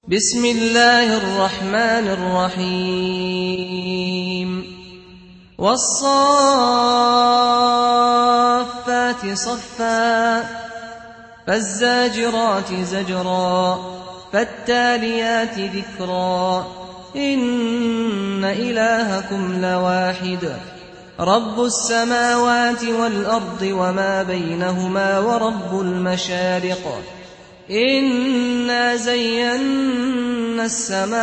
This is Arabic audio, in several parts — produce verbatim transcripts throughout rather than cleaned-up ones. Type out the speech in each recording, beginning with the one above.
بسم الله الرحمن الرحيم والصافات صفا فالزاجرات زجرا فالتاليات ذكرا إن إلهكم لواحد رب السماوات والأرض وما بينهما ورب المشارق إنا زينا السماء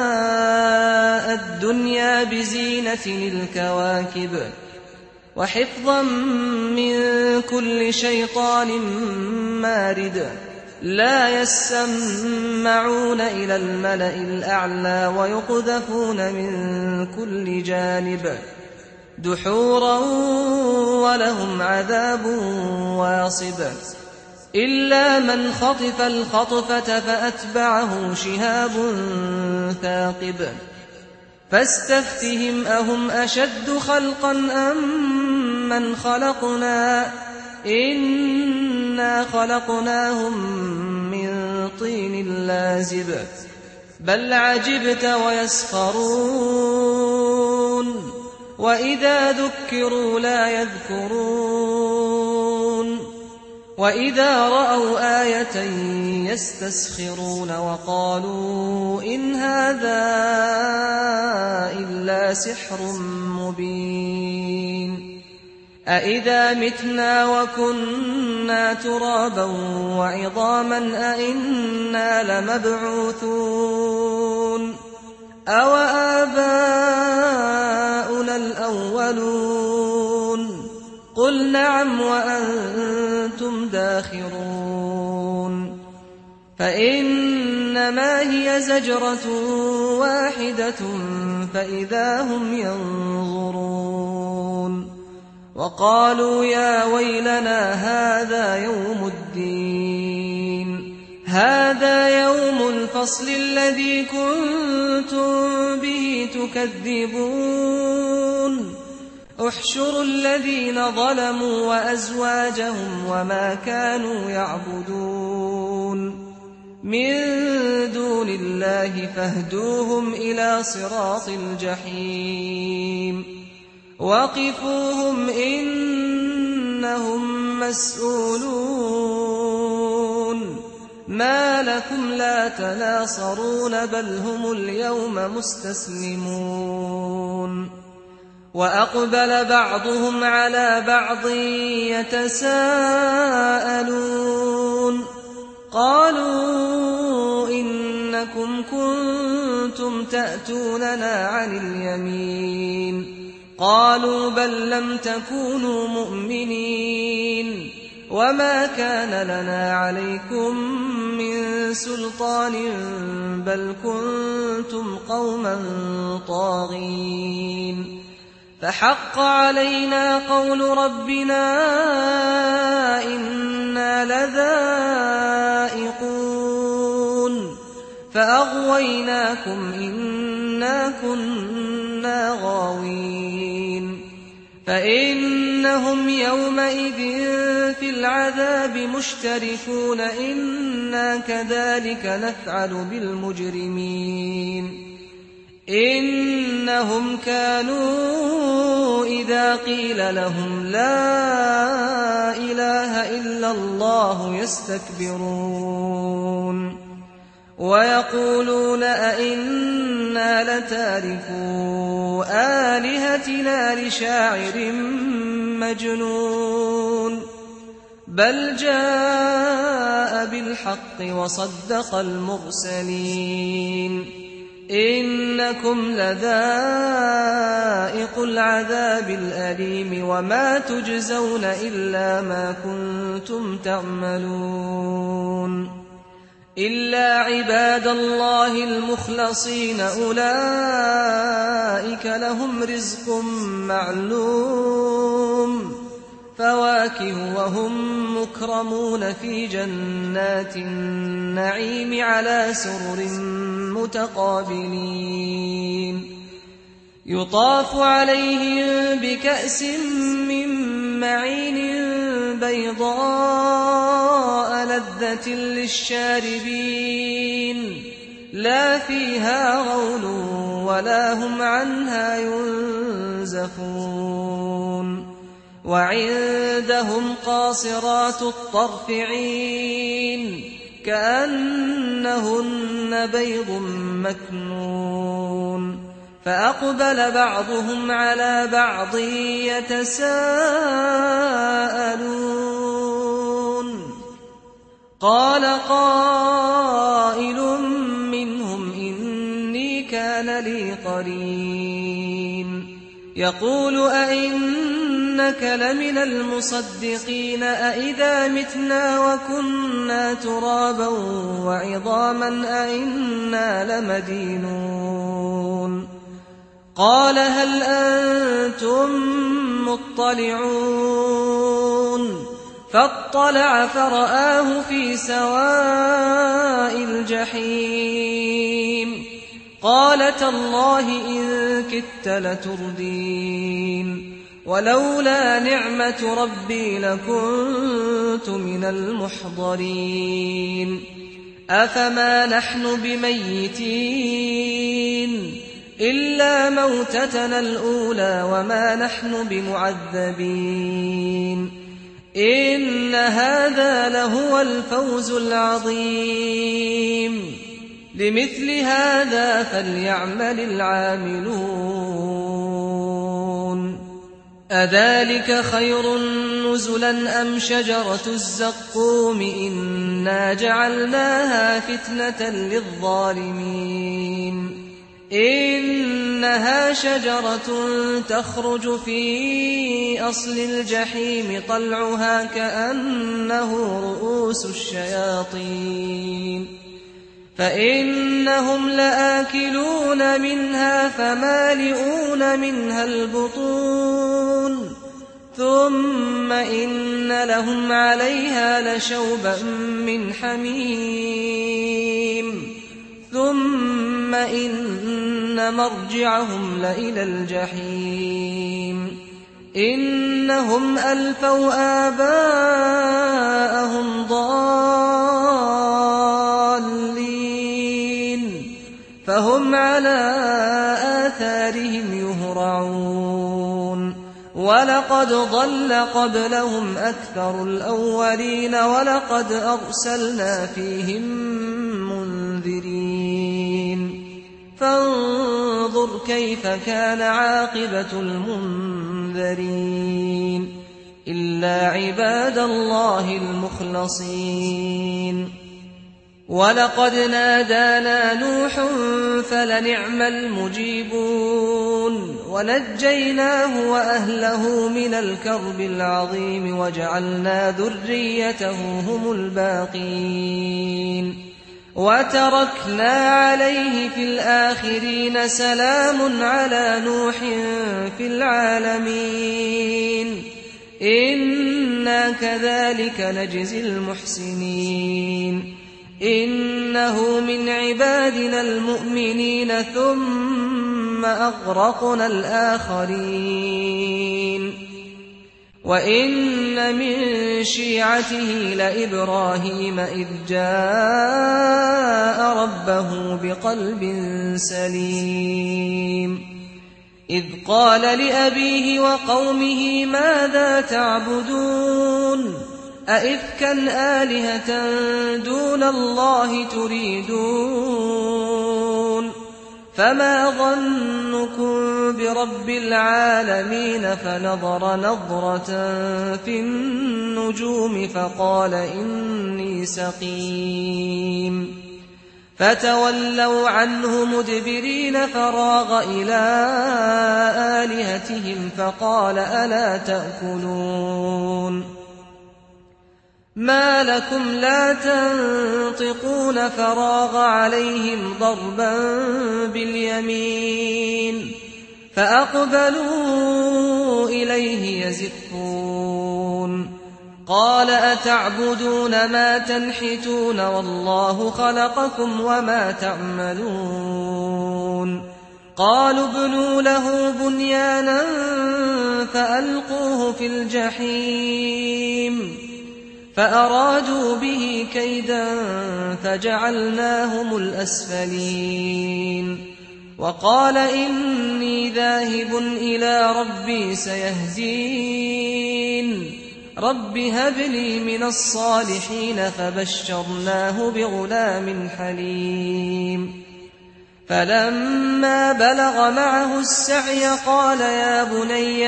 الدنيا بزينة الكواكب وحفظا من كل شيطان مارد لا يسمعون إلى الملأ الأعلى ويقذفون من كل جانب دحورا ولهم عذاب واصب إلا من خطف الخطفة فأتبعه شهاب ثاقب فاستفتهم أهم أشد خلقا أم من خلقنا إنا خلقناهم من طين لازب بل عجبت ويسخرون وإذا ذكروا لا يذكرون وإذا رأوا آية يستسخرون وقالوا إن هذا إلا سحر مبين أإذا متنا وكنا ترابا وعظاما أإنا لمبعوثون أو آباؤنا الأولون قل نعم وأنتم داخرون فإنما هي زجرة واحدة فإذا هم ينظرون وقالوا يا ويلنا هذا يوم الدين هذا يوم الفصل الذي كنتم به تكذبون احشروا الذين ظلموا وأزواجهم وما كانوا يعبدون من دون الله فاهدوهم إلى صراط الجحيم وقفوهم إنهم مسؤولون ما لكم لا تناصرون بل هم اليوم مستسلمون وأقبل بعضهم على بعض يتساءلون قالوا إنكم كنتم تأتوننا عن اليمين قالوا بل لم تكونوا مؤمنين وما كان لنا عليكم من سلطان بل كنتم قوما طاغين فحق علينا قول ربنا إنا لذائقون فأغويناكم إنا كنا غاوين فإنهم يومئذ في العذاب مشتركون إنا كذلك نفعل بالمجرمين إنهم كانوا إذا قيل لهم لا إله إلا الله يستكبرون ويقولون أئنا لتاركو آلهتنا لشاعر مجنون بل جاء بالحق وصدق المرسلين إنكم لذائق العذاب الأليم وما تجزون إلا ما كنتم تعملون إلا عباد الله المخلصين أولئك لهم رزق معلوم فواكه وهم مكرمون في جنات النعيم على سرر متقابلين يطاف عليهم بكأس من معين بيضاء لذة للشاربين لا فيها غول ولا هم عنها ينزفون وعندهم قاصرات الطرف عين كأنهن بيض مكنون فأقبل بعضهم على بعض يتساءلون قال قائل منهم إني كان لي قرين يقول أئنك لمن المصدقين أئذا متنا وكنا ترابا وعظاما أئنا لمدينون قال هل أنتم مطلعون فاطلع فرآه في سواء الجحيم قال تالله إن كدت لتردين ولولا نعمة ربي لكنت من المحضرين أفما نحن بميتين إلا موتتنا الأولى وما نحن بمعذبين إن هذا لهو الفوز العظيم لمثل هذا فليعمل العاملون أذلك خير نزلا أم شجرة الزقوم إنا جعلناها فتنة للظالمين إنها شجرة تخرج في أصل الجحيم طلعها كأنه رؤوس الشياطين فإنهم لآكلون منها فمالئون منها البطون ثم إن لهم عليها لشوبا من حميم ثم إن مرجعهم لإلى الجحيم إنهم ألفوا آباءهم ضالين فهم على آثارهم يهرعون ولقد ضل قبلهم أكثر الأولين ولقد أرسلنا فيهم منذرين فانظر كيف كان عاقبة المنذرين إلا عباد الله المخلصين ولقد نادانا نوح فلنعم المجيبون ونجيناه وأهله من الكرب العظيم وجعلنا ذريته هم الباقين وتركنا عليه في الآخرين سلام على نوح في العالمين إنا كذلك نجزي المحسنين إنه من عبادنا المؤمنين ثم أغرقنا الآخرين وإن من شيعته لإبراهيم إذ جاء ربه بقلب سليم إذ قال لأبيه وقومه ماذا تعبدون أئفكا آلهة دون الله تريدون فما ظنكم برب العالمين فنظر نظرة في النجوم فقال إني سقيم فتولوا عنه مدبرين فراغ إلى آلهتهم فقال ألا تأكلون ما لكم لا تنطقون فراغ عليهم ضربا باليمين فأقبلوا إليه يزفون قال أتعبدون ما تنحتون والله خلقكم وما تعملون قالوا ابنوا له بنيانا فألقوه في الجحيم فأرادوا به كيدا فجعلناهم الأسفلين وقال إني ذاهب إلى ربي سيهدين رب هب لي من الصالحين فبشرناه بغلام حليم فلما بلغ معه السعي قال يا بني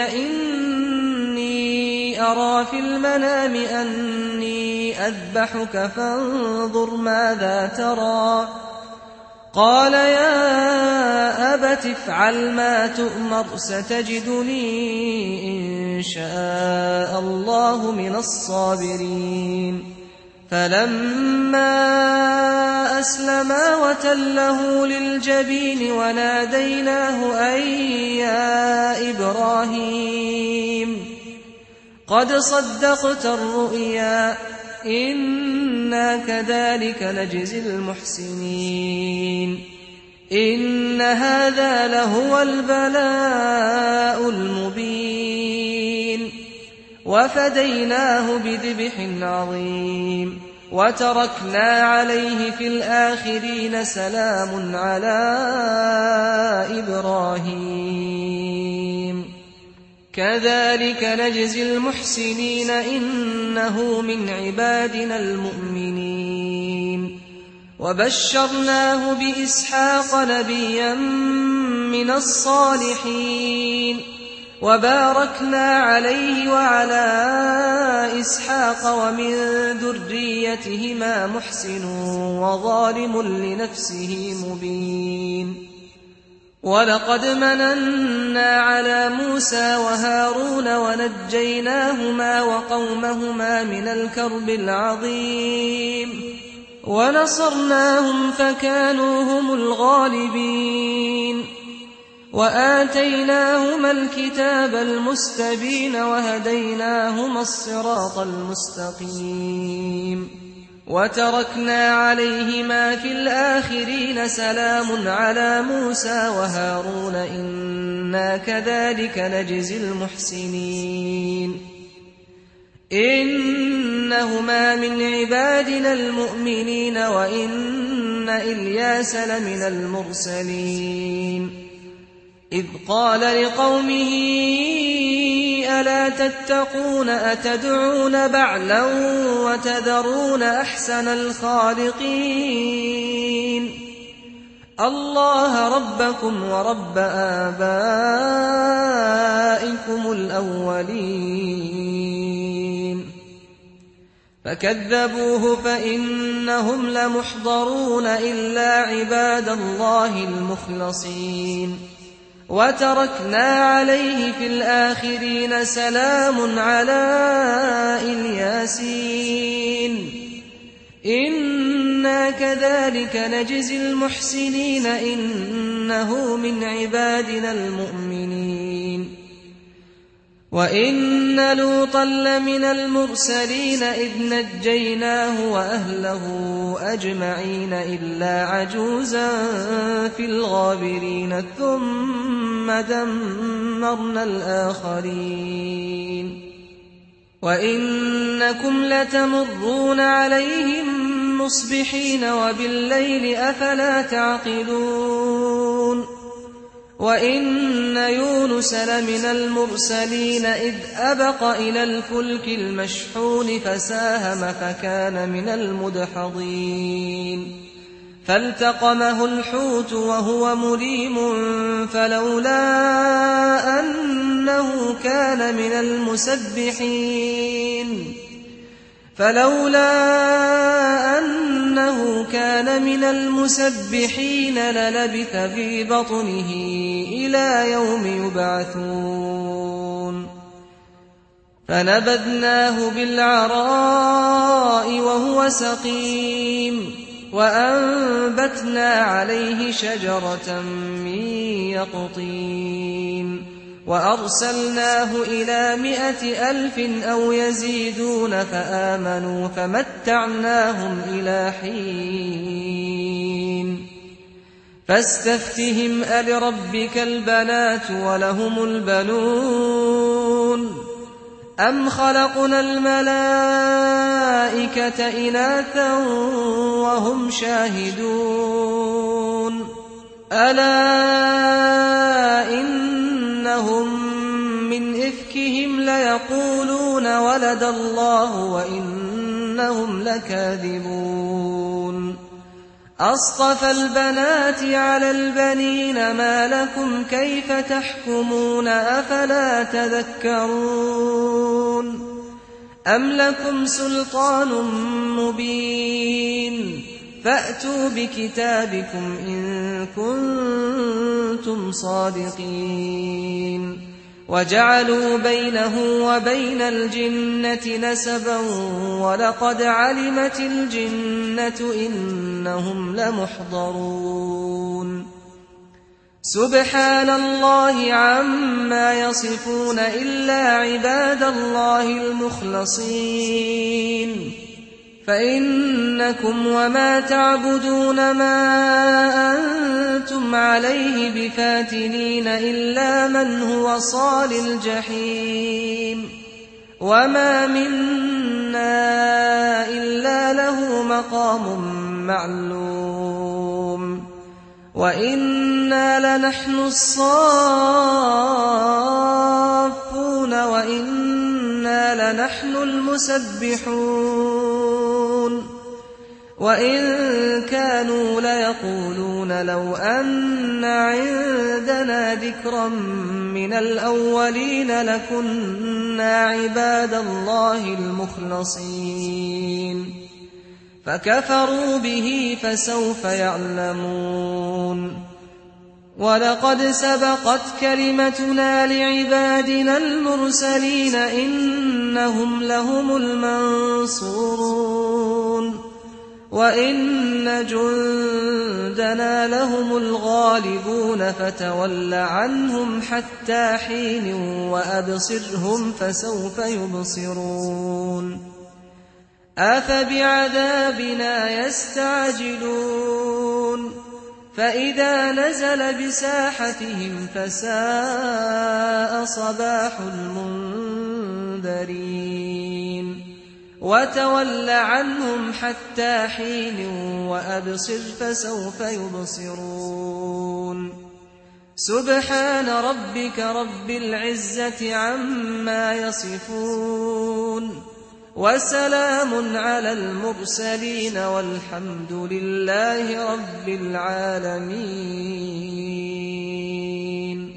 إني أرى في المنام أني أذبحك فانظر ماذا ترى قال يا أبت افعل ما تؤمر ستجدني إن شاء الله من الصابرين فلما أسلما وتله للجبين وناديناه أن يا إبراهيم قد صدقت الرؤيا إنا كذلك نجزي المحسنين إن هذا لهو البلاء المبين وفديناه بذبح عظيم وتركنا عليه في الآخرين سلام على إبراهيم كذلك نجزي المحسنين إنه من عبادنا المؤمنين وبشرناه بإسحاق نبيا من الصالحين وباركنا عليه وعلى إسحاق ومن ذريتهما محسن وظالم لنفسه مبين ولقد مننا على موسى وهارون ونجيناهما وقومهما من الكرب العظيم ونصرناهم فكانوا هم الغالبين وآتيناهما الكتاب المستبين وهديناهما الصراط المستقيم وتركنا عليهما في الآخرين سلام على موسى وهارون إنا كذلك نجزي المحسنين إنهما من عبادنا المؤمنين وإن إلياس لمن المرسلين إذ قال لقومه ألا تتقون أتدعون بعلا وتذرون أحسن الخالقين الله ربكم ورب آبائكم الأولين فكذبوه فإنهم لمحضرون إلا عباد الله المخلصين وتركنا عليه في الآخرين سلام على الياسين إنا كذلك نجزي المحسنين إنه من عبادنا المؤمنين وإن لوطا لمن المرسلين إذ نجيناه وأهله أجمعين إلا عجوزا في الغابرين ثم دمرنا الآخرين وإنكم لتمرون عليهم مصبحين وبالليل أفلا تعقلون وإن يونس لمن المرسلين إذ أبق إلى الفلك المشحون فساهم فكان من المدحضين فالتقمه الحوت وهو مليم فلولا أنه كان من المسبحين فلولا أنه كان من المسبحين للبث في بطنه إلى يوم يبعثون فنبذناه بالعراء وهو سقيم وأنبتنا عليه شجرة من يقطين وأرسلناه إلى مائة ألف أو يزيدون فآمنوا فمتعناهم إلى حين فاستفتهم ألربك البنات ولهم البنون أَمْ خَلَقْنَا الْمَلَائِكَةَ إِنَاثًا وَهُمْ شَاهِدُونَ أَلَا إِنَّهُمْ مِنْ إِفْكِهِمْ لَيَقُولُونَ وَلَدَ اللَّهُ وَإِنَّهُمْ لَكَاذِبُونَ أَصْطَفَى الْبَنَاتِ عَلَى الْبَنِينَ مَا لَكُمْ كَيْفَ تَحْكُمُونَ أَفَلَا تَذَكَّرُونَ أَمْ لَكُمْ سُلْطَانٌ مُّبِينٌ فَأْتُوا بِكِتَابِكُمْ إِن كُنتُمْ صَادِقِينَ وَجَعَلُوا بَيْنَهُ وَبَيْنَ الْجِنَّةِ نَسَبًا وَلَقَدْ عَلِمَتِ الْجِنَّةُ إِنَّهُمْ لَمُحْضَرُونَ سُبْحَانَ اللَّهِ عَمَّا يَصِفُونَ إِلَّا عِبَادَ اللَّهِ الْمُخْلَصِينَ فَإِنَّكُمْ وَمَا تَعْبُدُونَ مَا أَنتُمْ عَلَيْهِ بِفَاتِنِينَ إِلَّا مَنْ هُوَ صَالِ الْجَحِيمِ وَمَا مِنَّا إِلَّا لَهُ مَقَامٌ مَّعْلُومٌ وَإِنَّا لَنَحْنُ الصَّافُّونَ وَإِنَّا لَنَحْنُ الْمُسَبِّحُونَ وَإِن كَانُوا لَيَقُولُونَ لَوْ أَنَّ عِندَنَا ذِكْرًا مِّنَ الْأَوَّلِينَ لَكُنَّا عِبَادَ اللَّهِ الْمُخْلَصِينَ فَكَفَرُوا بِهِ فَسَوْفَ يَعْلَمُونَ وَلَقَدْ سَبَقَتْ كَلِمَتُنَا لِعِبَادِنَا الْمُرْسَلِينَ إِنَّهُمْ لَهُمُ الْمَنصُورُونَ وَإِنَّ جُندَنَا لَهُمُ الْغَالِبُونَ فَتَوَلَّ عَنْهُمْ حَتَّىٰ حِينٍ وَأَبْصِرْهُمْ فَسَوْفَ يُبْصِرُونَ أَفَبِعَذَابِنَا يَسْتَعْجِلُونَ فَإِذَا نَزَلَ بِسَاحَتِهِمْ فَسَاءَ صَبَاحُ الْمُنذَرِينَ وَتَوَلَّ عَنْهُمْ حَتَّىٰ حِينٍ وَأَبْصِرْ فَسَوْفَ يُبْصِرُونَ سُبْحَانَ رَبِّكَ رَبِّ الْعِزَّةِ عَمَّا يَصِفُونَ وَسَلَامٌ عَلَى الْمُرْسَلِينَ وَالْحَمْدُ لِلَّهِ رَبِّ الْعَالَمِينَ.